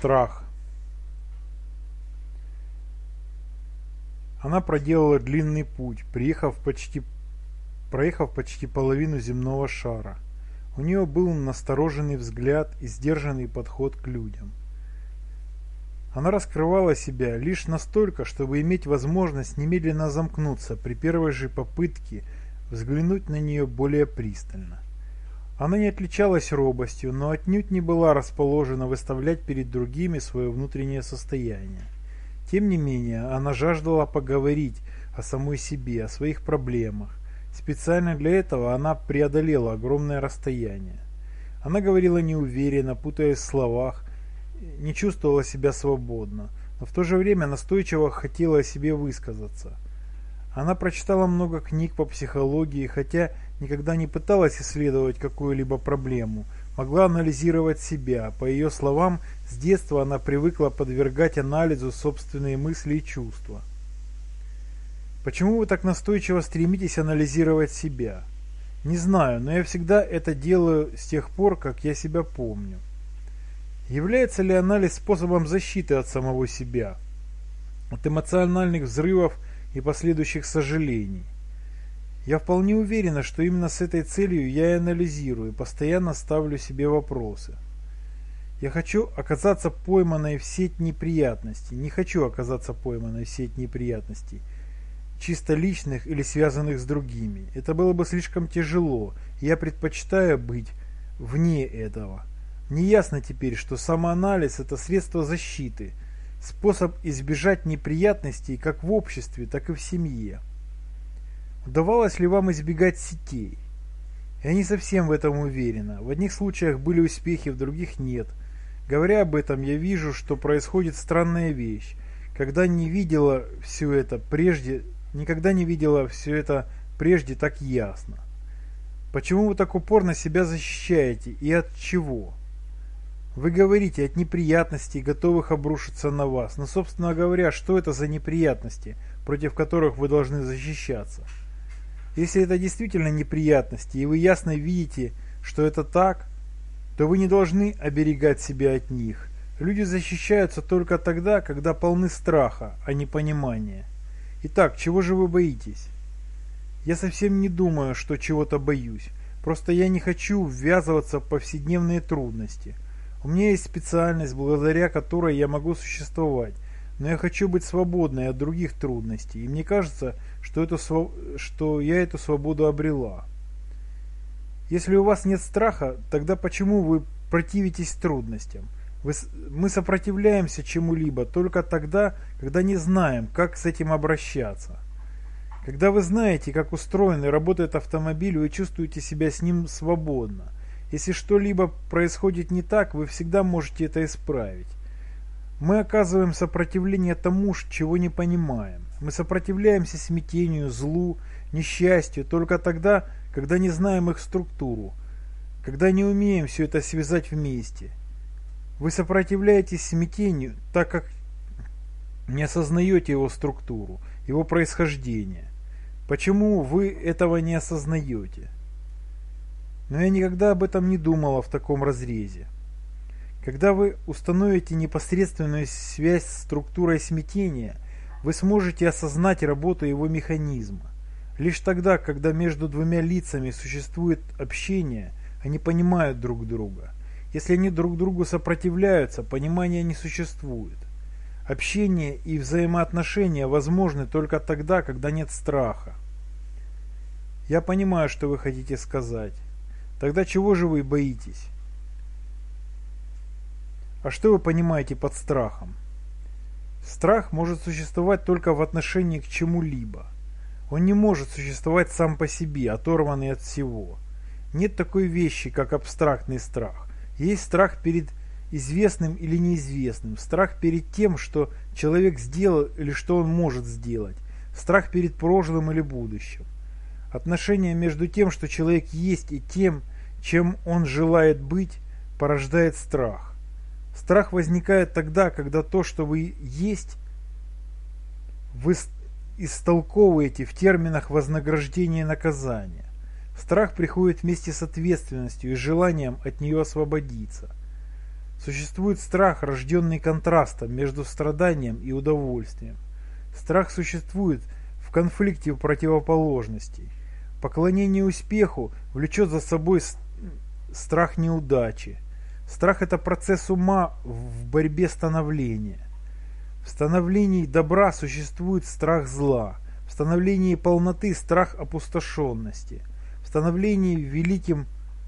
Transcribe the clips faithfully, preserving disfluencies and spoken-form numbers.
Страх. Она проделала длинный путь, приехав почти, проехав почти половину земного шара. У нее был настороженный взгляд и сдержанный подход к людям. Она раскрывала себя лишь настолько, чтобы иметь возможность немедленно замкнуться при первой же попытке взглянуть на нее более пристально. Она не отличалась робостью, но отнюдь не была расположена выставлять перед другими свое внутреннее состояние. Тем не менее, она жаждала поговорить о самой себе, о своих проблемах. Специально для этого она преодолела огромное расстояние. Она говорила неуверенно, путаясь в словах, не чувствовала себя свободно, но в то же время настойчиво хотела о себе высказаться. Она прочитала много книг по психологии, хотя никогда не пыталась исследовать какую-либо проблему, могла анализировать себя. По ее словам, с детства она привыкла подвергать анализу собственные мысли и чувства. Почему вы так настойчиво стремитесь анализировать себя? Не знаю, но я всегда это делаю с тех пор, как я себя помню. Является ли анализ способом защиты от самого себя, от эмоциональных взрывов и последующих сожалений? Я вполне уверена, что именно с этой целью я и анализирую, постоянно ставлю себе вопросы. Я хочу оказаться пойманной в сеть неприятностей, не хочу оказаться пойманной в сеть неприятностей, чисто личных или связанных с другими. Это было бы слишком тяжело, и я предпочитаю быть вне этого. Мне ясно теперь, что самоанализ – это средство защиты, способ избежать неприятностей как в обществе, так и в семье. Удавалось ли вам избегать сетей? Я не совсем в этом уверена. В одних случаях были успехи, в других нет. Говоря об этом, я вижу, что происходит странная вещь. Когда не видела все это прежде, никогда не видела все это прежде так ясно. Почему вы так упорно себя защищаете и от чего? Вы говорите от неприятностей, готовых обрушиться на вас. Но, собственно говоря, что это за неприятности, против которых вы должны защищаться? Если это действительно неприятности, и вы ясно видите, что это так, то вы не должны оберегать себя от них. Люди защищаются только тогда, когда полны страха, а не понимания. Итак, чего же вы боитесь? Я совсем не думаю, что чего-то боюсь. Просто я не хочу ввязываться в повседневные трудности. У меня есть специальность, благодаря которой я могу существовать, но я хочу быть свободной от других трудностей, и мне кажется, что, эту, что я эту свободу обрела. Если у вас нет страха, тогда почему вы противитесь трудностям? Вы, мы сопротивляемся чему-либо только тогда, когда не знаем, как с этим обращаться. Когда вы знаете, как устроен и работает автомобиль, вы чувствуете себя с ним свободно. Если что-либо происходит не так, вы всегда можете это исправить. Мы оказываем сопротивление тому, чего не понимаем. Мы сопротивляемся смятению, злу, несчастью только тогда, когда не знаем их структуру, когда не умеем все это связать вместе. Вы сопротивляетесь смятению, так как не осознаете его структуру, его происхождение. Почему вы этого не осознаете? Но я никогда об этом не думала в таком разрезе. Когда вы установите непосредственную связь с структурой смятения, вы сможете осознать работу его механизма. Лишь тогда, когда между двумя лицами существует общение, они понимают друг друга. Если они друг другу сопротивляются, понимания не существует. Общение и взаимоотношения возможны только тогда, когда нет страха. Я понимаю, что вы хотите сказать. Тогда чего же вы боитесь? А что вы понимаете под страхом? Страх может существовать только в отношении к чему-либо. Он не может существовать сам по себе, оторванный от всего. Нет такой вещи, как абстрактный страх. Есть страх перед известным или неизвестным, страх перед тем, что человек сделал или что он может сделать, страх перед прошлым или будущим. Отношение между тем, что человек есть, и тем, чем он желает быть, порождает страх. Страх возникает тогда, когда то, что вы есть, вы истолковываете в терминах вознаграждения и наказания. Страх приходит вместе с ответственностью и желанием от нее освободиться. Существует страх, рожденный контрастом между страданием и удовольствием. Страх существует в конфликте противоположностей. Поклонение успеху влечет за собой страх неудачи. Страх – это процесс ума в борьбе становления. В становлении добра существует страх зла. В становлении полноты – страх опустошенности. В становлении великим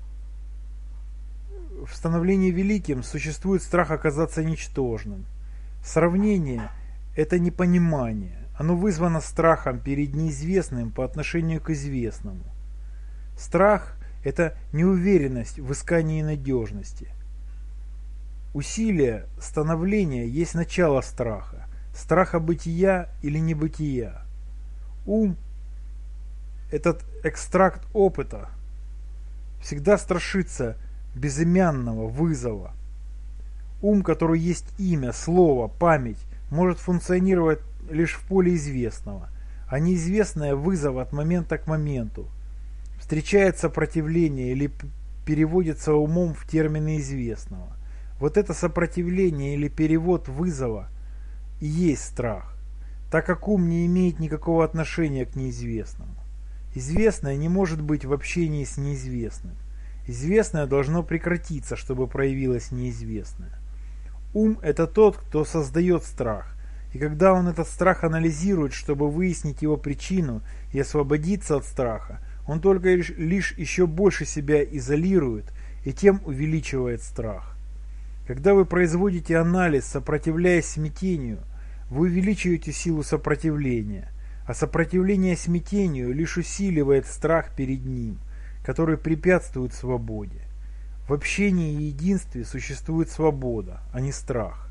В становлении великим существует страх оказаться ничтожным. Сравнение – это непонимание. Оно вызвано страхом перед неизвестным по отношению к известному. Страх – это неуверенность в искании надежности. Усилие становления есть начало страха. Страха бытия или небытия. Ум – этот экстракт опыта всегда страшится безымянного вызова. Ум, который есть имя, слово, память, может функционировать лишь в поле известного, а неизвестное вызов от момента к моменту. Встречает сопротивление или переводится умом в термины известного. Вот это сопротивление или перевод вызова и есть страх, так как ум не имеет никакого отношения к неизвестному. Известное не может быть в общении с неизвестным. Известное должно прекратиться, чтобы проявилось неизвестное. Ум – это тот, кто создает страх, и когда он этот страх анализирует, чтобы выяснить его причину и освободиться от страха, он только лишь, лишь еще больше себя изолирует и тем увеличивает страх. Когда вы производите анализ, сопротивляясь смятению, вы увеличиваете силу сопротивления, а сопротивление смятению лишь усиливает страх перед ним, который препятствует свободе. В общении и единстве существует свобода, а не страх.